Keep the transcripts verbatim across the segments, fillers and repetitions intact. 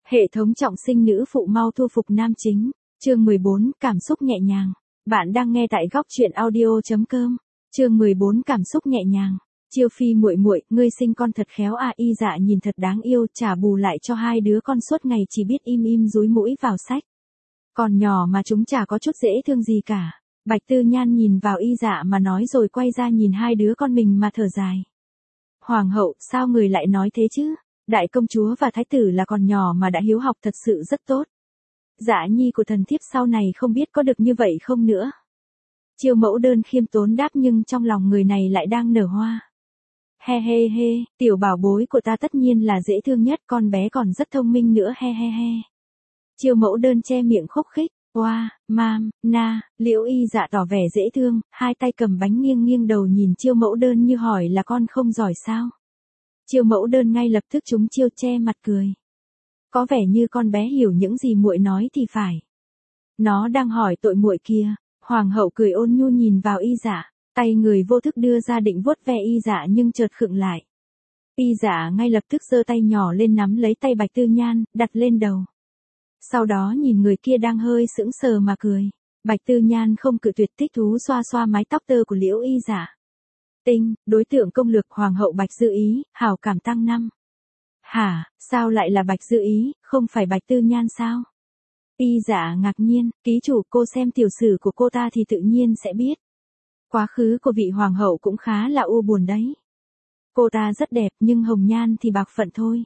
Hệ thống trọng sinh nữ phụ mau thu phục nam chính. Chương mười bốn, cảm xúc nhẹ nhàng. Bạn đang nghe tại góc truyện audio chấm com. Chương mười bốn, cảm xúc nhẹ nhàng. Chiêu Phi muội muội, ngươi sinh con thật khéo à, Y Dạ nhìn thật đáng yêu, trả bù lại cho hai đứa con suốt ngày chỉ biết im im dúi mũi vào sách. Còn nhỏ mà chúng chả có chút dễ thương gì cả. Bạch Tư Nhan nhìn vào Y Dạ mà nói rồi quay ra nhìn hai đứa con mình mà thở dài. Hoàng hậu, sao người lại nói thế chứ? Đại công chúa và thái tử là còn nhỏ mà đã hiếu học thật sự rất tốt. Dạ nhi của thần thiếp sau này không biết có được như vậy không nữa. Chiêu Mẫu Đơn khiêm tốn đáp, nhưng trong lòng người này lại đang nở hoa. He he he, tiểu bảo bối của ta tất nhiên là dễ thương nhất, con bé còn rất thông minh nữa, he he he. Chiêu Mẫu Đơn che miệng khúc khích. Oa, wow, mam, na, Liễu Y Dạ tỏ vẻ dễ thương, hai tay cầm bánh nghiêng nghiêng đầu nhìn Chiêu Mẫu Đơn như hỏi là con không giỏi sao. Chiêu Mẫu Đơn ngay lập tức trúng chiêu che mặt cười. Có vẻ như con bé hiểu những gì muội nói thì phải. Nó đang hỏi tội muội kia. Hoàng hậu cười ôn nhu nhìn vào Y Dạ, tay người vô thức đưa ra định vuốt ve Y Dạ nhưng chợt khựng lại. Y Dạ ngay lập tức giơ tay nhỏ lên nắm lấy tay Bạch Tư Nhan, đặt lên đầu. Sau đó nhìn người kia đang hơi sững sờ mà cười. Bạch Tư Nhan không cự tuyệt, thích thú xoa xoa mái tóc tơ của Liễu Y Dạ. Tinh, đối tượng công lược Hoàng hậu Bạch Dư Ý, hảo cảm tăng năm. Hả, sao lại là Bạch Dư Ý, không phải Bạch Tư Nhan sao? Y Dạ ngạc nhiên, ký chủ, cô xem tiểu sử của cô ta thì tự nhiên sẽ biết. Quá khứ của vị hoàng hậu cũng khá là u buồn đấy. Cô ta rất đẹp nhưng hồng nhan thì bạc phận thôi.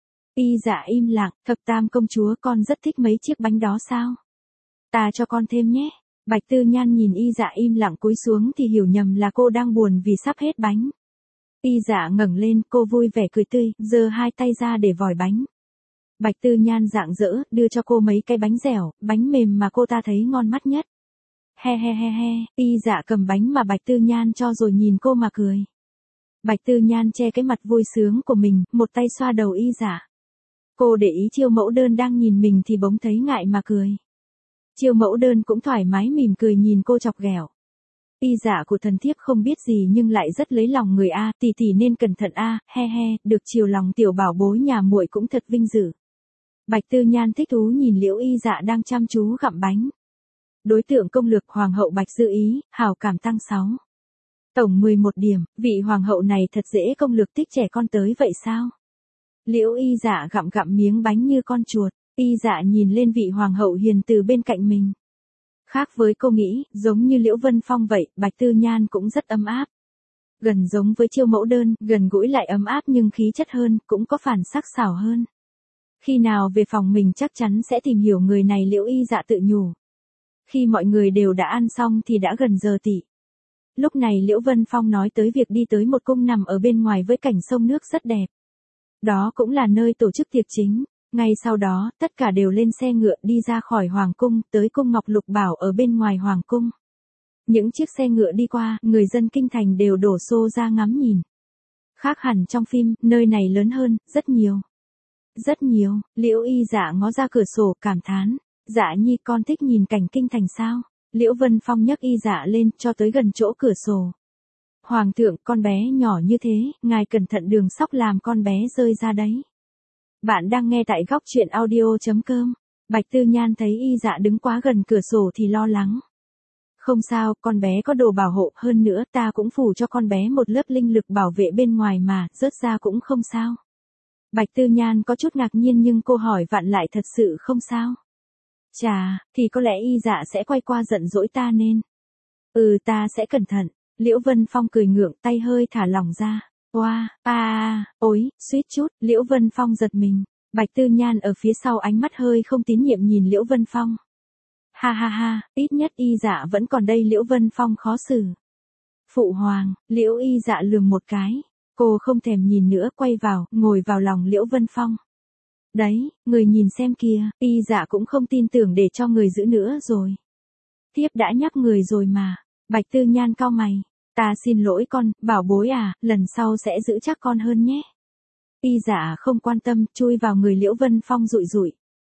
Y Dạ im lặng, thập tam công chúa, con rất thích mấy chiếc bánh đó sao? Ta cho con thêm nhé. Bạch Tư Nhan nhìn Y Dạ im lặng cúi xuống thì hiểu nhầm là cô đang buồn vì sắp hết bánh. Y Dạ ngẩng lên, cô vui vẻ cười tươi, giơ hai tay ra để vòi bánh. Bạch Tư Nhan rạng rỡ, đưa cho cô mấy cái bánh dẻo, bánh mềm mà cô ta thấy ngon mắt nhất. He he he he, Y Dạ cầm bánh mà Bạch Tư Nhan cho rồi nhìn cô mà cười. Bạch Tư Nhan che cái mặt vui sướng của mình, một tay xoa đầu Y Dạ. Cô để ý Chiêu Mẫu Đơn đang nhìn mình thì bỗng thấy ngại mà cười. Chiêu Mẫu Đơn cũng thoải mái mỉm cười nhìn cô chọc ghẹo. Y Dạ của thần thiếp không biết gì nhưng lại rất lấy lòng người a, tỷ tỷ nên cẩn thận a, he he, được chiều lòng tiểu bảo bối nhà muội cũng thật vinh dự. Bạch Tư Nhan thích thú nhìn Liễu Y Dạ đang chăm chú gặm bánh. Đối tượng công lược Hoàng hậu Bạch Dư Ý, hảo cảm tăng sáu. Tổng mười một điểm, vị hoàng hậu này thật dễ công lược, thích trẻ con tới vậy sao? Liễu Y Dạ gặm gặm miếng bánh như con chuột. Y Dạ nhìn lên vị hoàng hậu hiền từ bên cạnh mình. Khác với cô nghĩ, giống như Liễu Vân Phong vậy, Bạch Tư Nhan cũng rất ấm áp. Gần giống với Chiêu Mẫu Đơn, gần gũi lại ấm áp nhưng khí chất hơn, cũng có phản sắc sảo hơn. Khi nào về phòng mình chắc chắn sẽ tìm hiểu người này, Liễu Y Dạ tự nhủ. Khi mọi người đều đã ăn xong thì đã gần giờ tỉ. Lúc này Liễu Vân Phong nói tới việc đi tới một cung nằm ở bên ngoài với cảnh sông nước rất đẹp. Đó cũng là nơi tổ chức tiệc chính. Ngay sau đó, tất cả đều lên xe ngựa đi ra khỏi Hoàng cung, tới cung Ngọc Lục Bảo ở bên ngoài Hoàng cung. Những chiếc xe ngựa đi qua, người dân kinh thành đều đổ xô ra ngắm nhìn. Khác hẳn trong phim, nơi này lớn hơn, rất nhiều. Rất nhiều, Liễu Y Dạ ngó ra cửa sổ cảm thán. Dạ nhi, con thích nhìn cảnh kinh thành sao? Liễu Vân Phong nhấc Y Dạ lên, cho tới gần chỗ cửa sổ. Hoàng thượng, con bé nhỏ như thế, ngài cẩn thận đường sóc làm con bé rơi ra đấy. Bạn đang nghe tại góc truyện audio chấm com. Bạch Tư Nhan thấy Y Dạ đứng quá gần cửa sổ thì lo lắng. Không sao, con bé có đồ bảo hộ, hơn nữa ta cũng phủ cho con bé một lớp linh lực bảo vệ bên ngoài mà, rớt ra cũng không sao. Bạch Tư Nhan có chút ngạc nhiên nhưng cô hỏi vặn lại, thật sự không sao. Chà, thì có lẽ Y Dạ sẽ quay qua giận dỗi ta nên. Ừ, ta sẽ cẩn thận. Liễu Vân Phong cười ngượng, tay hơi thả lỏng ra. Oa, wow, a, ối, suýt chút, Liễu Vân Phong giật mình. Bạch Tư Nhan ở phía sau ánh mắt hơi không tín nhiệm nhìn Liễu Vân Phong. Ha ha ha, ít nhất Y Dạ vẫn còn đây, Liễu Vân Phong khó xử. Phụ hoàng, Liễu Y Dạ lườm một cái. Cô không thèm nhìn nữa, quay vào, ngồi vào lòng Liễu Vân Phong. Đấy, người nhìn xem kìa, Y Dạ cũng không tin tưởng để cho người giữ nữa rồi. Thiếp đã nhắc người rồi mà. Bạch Tư Nhan cau mày. Ta xin lỗi con, bảo bối à, lần sau sẽ giữ chắc con hơn nhé. Y Dạ không quan tâm, chui vào người Liễu Vân Phong rụi rụi.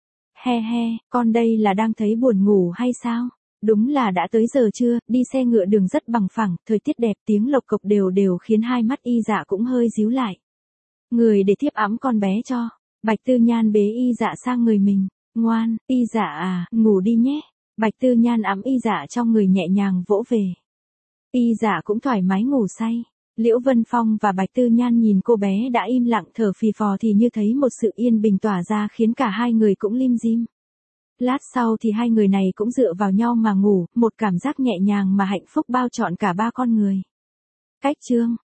He he, con đây là đang thấy buồn ngủ hay sao? Đúng là đã tới giờ trưa, đi xe ngựa đường rất bằng phẳng, thời tiết đẹp, tiếng lộc cộc đều đều khiến hai mắt Y Dạ cũng hơi díu lại. Người để thiếp ẵm con bé cho. Bạch Tư Nhan bế Y Dạ sang người mình, ngoan, Y Dạ à, ngủ đi nhé. Bạch Tư Nhan ẵm Y Dạ trong người nhẹ nhàng vỗ về. Y Dạ cũng thoải mái ngủ say. Liễu Vân Phong và Bạch Tư Nhan nhìn cô bé đã im lặng thở phì phò thì như thấy một sự yên bình tỏa ra khiến cả hai người cũng lim dim. Lát sau thì hai người này cũng dựa vào nhau mà ngủ, một cảm giác nhẹ nhàng mà hạnh phúc bao trọn cả ba con người. Cách chương